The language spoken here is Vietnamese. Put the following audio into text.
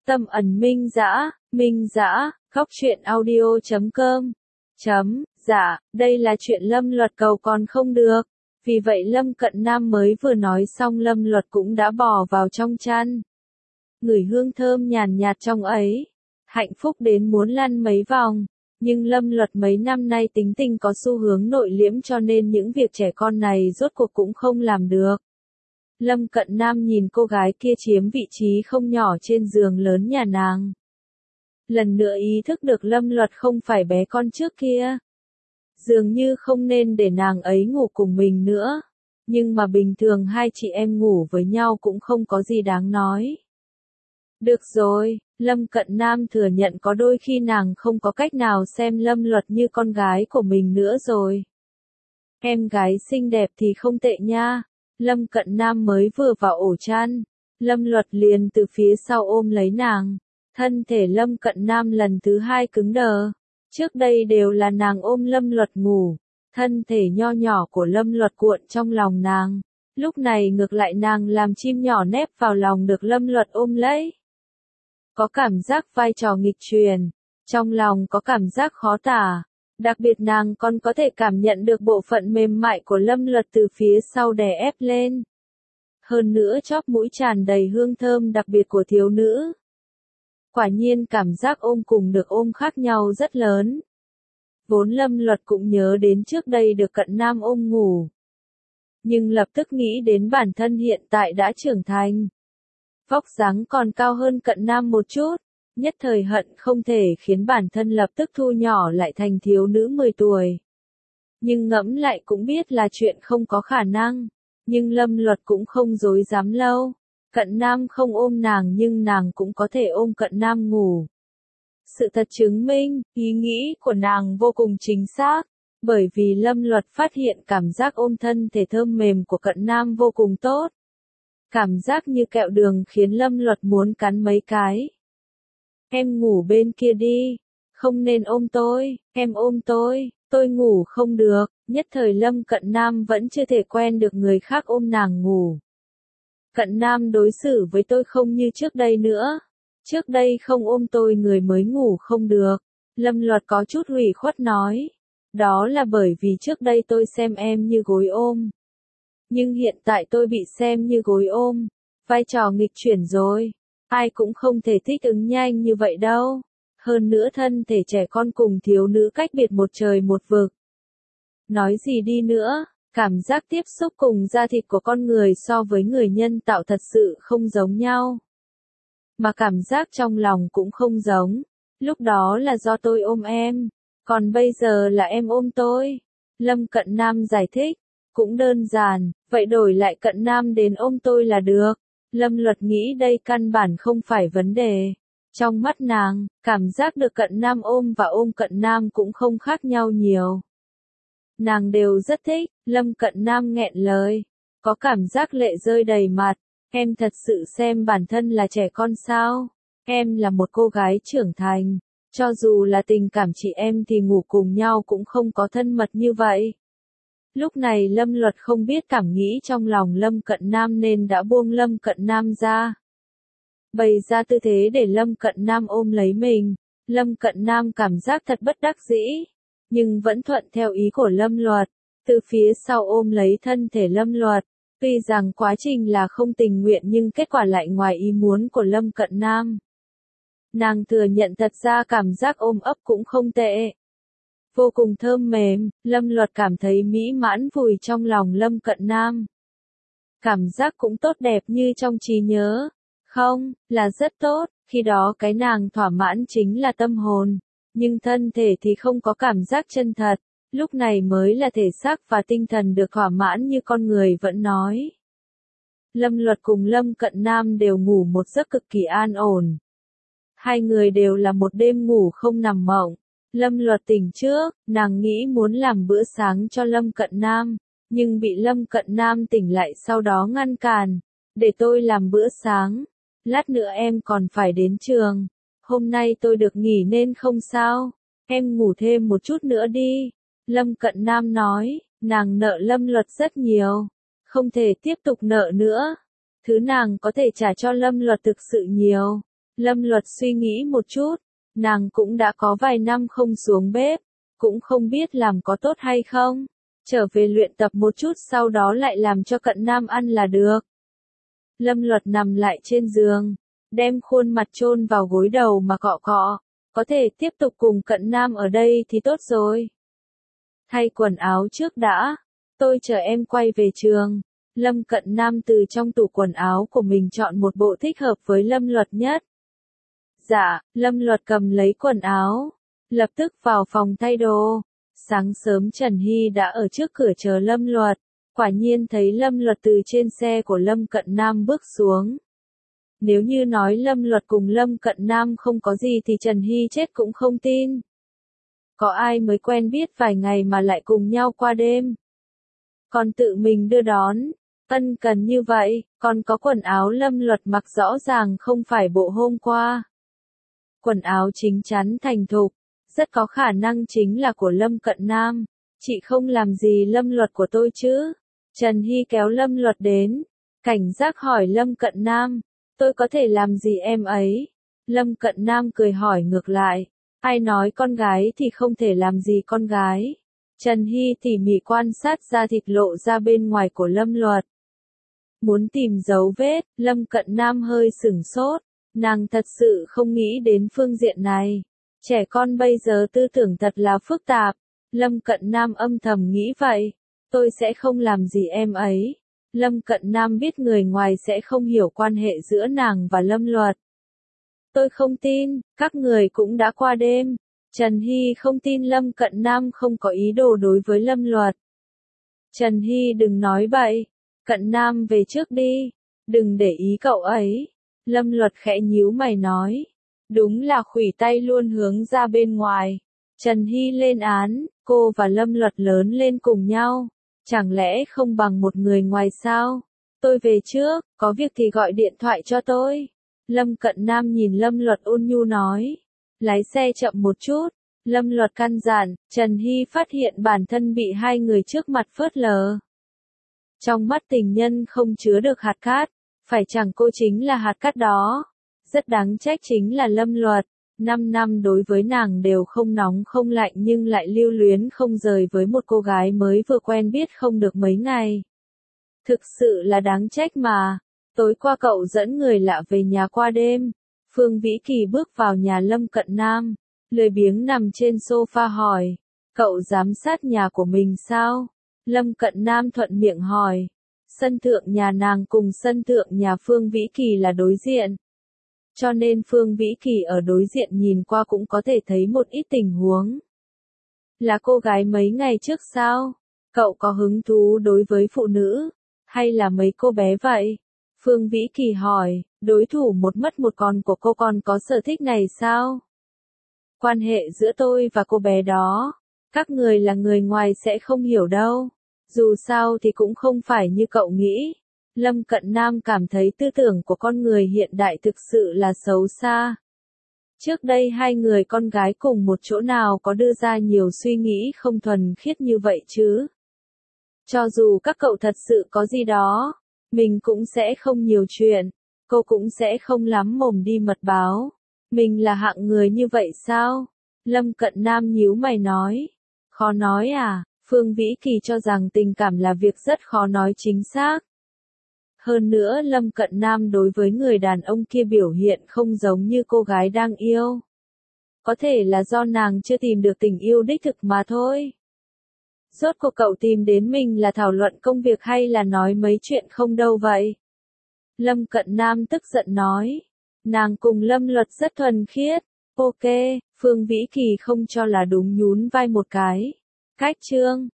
Tâm ẩn minh dã, khóc truyện audio.com. Dạ, đây là chuyện Lâm Luật cầu còn không được. Vì vậy Lâm Cận Nam mới vừa nói xong Lâm Luật cũng đã bò vào trong chăn. Ngửi hương thơm nhàn nhạt trong ấy. Hạnh phúc đến muốn lăn mấy vòng. Nhưng Lâm Luật mấy năm nay tính tình có xu hướng nội liễm cho nên những việc trẻ con này rốt cuộc cũng không làm được. Lâm Cận Nam nhìn cô gái kia chiếm vị trí không nhỏ trên giường lớn nhà nàng. Lần nữa ý thức được Lâm Luật không phải bé con trước kia. Dường như không nên để nàng ấy ngủ cùng mình nữa. Nhưng mà bình thường hai chị em ngủ với nhau cũng không có gì đáng nói. Được rồi, Lâm Cận Nam thừa nhận có đôi khi nàng không có cách nào xem Lâm Luật như con gái của mình nữa rồi. Em gái xinh đẹp thì không tệ nha. Lâm Cận Nam mới vừa vào ổ chăn. Lâm Luật liền từ phía sau ôm lấy nàng. Thân thể Lâm Cận Nam lần thứ hai cứng đờ. Trước đây đều là nàng ôm Lâm Luật ngủ. Thân thể nho nhỏ của Lâm Luật cuộn trong lòng nàng. Lúc này ngược lại nàng làm chim nhỏ nép vào lòng được Lâm Luật ôm lấy. Có cảm giác vai trò nghịch truyền. Trong lòng có cảm giác khó tả. Đặc biệt nàng còn có thể cảm nhận được bộ phận mềm mại của Lâm Luật từ phía sau đè ép lên. Hơn nữa chóp mũi tràn đầy hương thơm đặc biệt của thiếu nữ. Quả nhiên cảm giác ôm cùng được ôm khác nhau rất lớn. Vốn Lâm Luật cũng nhớ đến trước đây được Cận Nam ôm ngủ. Nhưng lập tức nghĩ đến bản thân hiện tại đã trưởng thành. Vóc dáng còn cao hơn Cận Nam một chút. Nhất thời hận không thể khiến bản thân lập tức thu nhỏ lại thành thiếu nữ 10 tuổi. Nhưng ngẫm lại cũng biết là chuyện không có khả năng. Nhưng Lâm Luật cũng không dối dám lâu. Cận Nam không ôm nàng nhưng nàng cũng có thể ôm Cận Nam ngủ. Sự thật chứng minh, ý nghĩ của nàng vô cùng chính xác. Bởi vì Lâm Luật phát hiện cảm giác ôm thân thể thơm mềm của Cận Nam vô cùng tốt. Cảm giác như kẹo đường khiến Lâm Luật muốn cắn mấy cái. Em ngủ bên kia đi, không nên ôm tôi, em ôm tôi ngủ không được, nhất thời Lâm Cận Nam vẫn chưa thể quen được người khác ôm nàng ngủ. Cận Nam đối xử với tôi không như trước đây nữa, trước đây không ôm tôi người mới ngủ không được, Lâm Luật có chút ủy khuất nói, đó là bởi vì trước đây tôi xem em như gối ôm. Nhưng hiện tại tôi bị xem như gối ôm, vai trò nghịch chuyển rồi. Ai cũng không thể thích ứng nhanh như vậy đâu. Hơn nữa thân thể trẻ con cùng thiếu nữ cách biệt một trời một vực. Nói gì đi nữa, cảm giác tiếp xúc cùng da thịt của con người so với người nhân tạo thật sự không giống nhau. Mà cảm giác trong lòng cũng không giống. Lúc đó là do tôi ôm em, còn bây giờ là em ôm tôi. Lâm Cận Nam giải thích, cũng đơn giản, vậy đổi lại Cận Nam đến ôm tôi là được. Lâm Luật nghĩ đây căn bản không phải vấn đề. Trong mắt nàng, cảm giác được Cận Nam ôm và ôm Cận Nam cũng không khác nhau nhiều. Nàng đều rất thích, Lâm Cận Nam nghẹn lời. Có cảm giác lệ rơi đầy mặt. Em thật sự xem bản thân là trẻ con sao? Em là một cô gái trưởng thành. Cho dù là tình cảm chị em thì ngủ cùng nhau cũng không có thân mật như vậy. Lúc này Lâm Luật không biết cảm nghĩ trong lòng Lâm Cận Nam nên đã buông Lâm Cận Nam ra. Bày ra tư thế để Lâm Cận Nam ôm lấy mình. Lâm Cận Nam cảm giác thật bất đắc dĩ. Nhưng vẫn thuận theo ý của Lâm Luật. Từ phía sau ôm lấy thân thể Lâm Luật. Tuy rằng quá trình là không tình nguyện nhưng kết quả lại ngoài ý muốn của Lâm Cận Nam. Nàng thừa nhận thật ra cảm giác ôm ấp cũng không tệ. Vô cùng thơm mềm, Lâm Luật cảm thấy mỹ mãn vùi trong lòng Lâm Cận Nam. Cảm giác cũng tốt đẹp như trong trí nhớ. Không, là rất tốt, khi đó cái nàng thỏa mãn chính là tâm hồn. Nhưng thân thể thì không có cảm giác chân thật, lúc này mới là thể xác và tinh thần được thỏa mãn như con người vẫn nói. Lâm Luật cùng Lâm Cận Nam đều ngủ một giấc cực kỳ an ổn. Hai người đều là một đêm ngủ không nằm mộng. Lâm Luật tỉnh trước, nàng nghĩ muốn làm bữa sáng cho Lâm Cận Nam, nhưng bị Lâm Cận Nam tỉnh lại sau đó ngăn cản. Để tôi làm bữa sáng, lát nữa em còn phải đến trường. Hôm nay tôi được nghỉ nên không sao, em ngủ thêm một chút nữa đi. Lâm Cận Nam nói, nàng nợ Lâm Luật rất nhiều, không thể tiếp tục nợ nữa. Thứ nàng có thể trả cho Lâm Luật thực sự nhiều. Lâm Luật suy nghĩ một chút, nàng cũng đã có vài năm không xuống bếp, cũng không biết làm có tốt hay không. Trở về luyện tập một chút sau đó lại làm cho Cận Nam ăn là được. Lâm Luật nằm lại trên giường, đem khuôn mặt chôn vào gối đầu mà cọ cọ. Có thể tiếp tục cùng Cận Nam ở đây thì tốt rồi. Thay quần áo trước đã, tôi chờ em quay về trường. Lâm Cận Nam từ trong tủ quần áo của mình chọn một bộ thích hợp với Lâm Luật nhất. Dạ, Lâm Luật cầm lấy quần áo, lập tức vào phòng thay đồ. Sáng sớm Trần Hy đã ở trước cửa chờ Lâm Luật, quả nhiên thấy Lâm Luật từ trên xe của Lâm Cận Nam bước xuống. Nếu như nói Lâm Luật cùng Lâm Cận Nam không có gì thì Trần Hy chết cũng không tin. Có ai mới quen biết vài ngày mà lại cùng nhau qua đêm. Còn tự mình đưa đón, ân cần như vậy, còn có quần áo Lâm Luật mặc rõ ràng không phải bộ hôm qua. Quần áo chính chắn thành thục, rất có khả năng chính là của Lâm Cận Nam. Chị không làm gì Lâm Luật của tôi chứ? Trần Hy kéo Lâm Luật đến, cảnh giác hỏi Lâm Cận Nam, tôi có thể làm gì em ấy? Lâm Cận Nam cười hỏi ngược lại, ai nói con gái thì không thể làm gì con gái? Trần Hy tỉ mỉ quan sát da thịt lộ ra bên ngoài của Lâm Luật. Muốn tìm dấu vết, Lâm Cận Nam hơi sửng sốt, nàng thật sự không nghĩ đến phương diện này. Trẻ con bây giờ tư tưởng thật là phức tạp. Lâm Cận Nam âm thầm nghĩ vậy. Tôi sẽ không làm gì em ấy. Lâm Cận Nam biết người ngoài sẽ không hiểu quan hệ giữa nàng và Lâm Luật. Tôi không tin, các người cũng đã qua đêm. Trần Hy không tin Lâm Cận Nam không có ý đồ đối với Lâm Luật. Trần Hy đừng nói bậy. Cận Nam về trước đi. Đừng để ý cậu ấy. Lâm Luật khẽ nhíu mày nói. Đúng là khuỷu tay luôn hướng ra bên ngoài. Trần Hy lên án, cô và Lâm Luật lớn lên cùng nhau. Chẳng lẽ không bằng một người ngoài sao? Tôi về trước, có việc thì gọi điện thoại cho tôi. Lâm Cận Nam nhìn Lâm Luật ôn nhu nói. Lái xe chậm một chút. Lâm Luật căn dặn, Trần Hy phát hiện bản thân bị hai người trước mặt phớt lờ. Trong mắt tình nhân không chứa được hạt cát, phải chẳng cô chính là hạt cát đó. Rất đáng trách chính là Lâm Luật, 5 năm đối với nàng đều không nóng không lạnh nhưng lại lưu luyến không rời với một cô gái mới vừa quen biết không được mấy ngày. Thực sự là đáng trách mà. Tối qua cậu dẫn người lạ về nhà qua đêm. Phương Vĩ Kỳ bước vào nhà Lâm Cận Nam, lười biếng nằm trên sofa hỏi, cậu giám sát nhà của mình sao? Lâm Cận Nam thuận miệng hỏi, sân thượng nhà nàng cùng sân thượng nhà Phương Vĩ Kỳ là đối diện. Cho nên Phương Vĩ Kỳ ở đối diện nhìn qua cũng có thể thấy một ít tình huống. Là cô gái mấy ngày trước sao? Cậu có hứng thú đối với phụ nữ? Hay là mấy cô bé vậy? Phương Vĩ Kỳ hỏi, đối thủ một mất một còn của cô còn có sở thích này sao? Quan hệ giữa tôi và cô bé đó, các người là người ngoài sẽ không hiểu đâu. Dù sao thì cũng không phải như cậu nghĩ. Lâm Cận Nam cảm thấy tư tưởng của con người hiện đại thực sự là xấu xa. Trước đây hai người con gái cùng một chỗ nào có đưa ra nhiều suy nghĩ không thuần khiết như vậy chứ? Cho dù các cậu thật sự có gì đó, mình cũng sẽ không nhiều chuyện, cô cũng sẽ không lắm mồm đi mật báo. Mình là hạng người như vậy sao? Lâm Cận Nam nhíu mày nói. Khó nói à? Phương Vĩ Kỳ cho rằng tình cảm là việc rất khó nói chính xác. Hơn nữa Lâm Cận Nam đối với người đàn ông kia biểu hiện không giống như cô gái đang yêu. Có thể là do nàng chưa tìm được tình yêu đích thực mà thôi. Rốt cuộc cậu tìm đến mình là thảo luận công việc hay là nói mấy chuyện không đâu vậy? Lâm Cận Nam tức giận nói. Nàng cùng Lâm Luật rất thuần khiết. Ok, Phương Vĩ Kỳ không cho là đúng nhún vai một cái. Cách chương.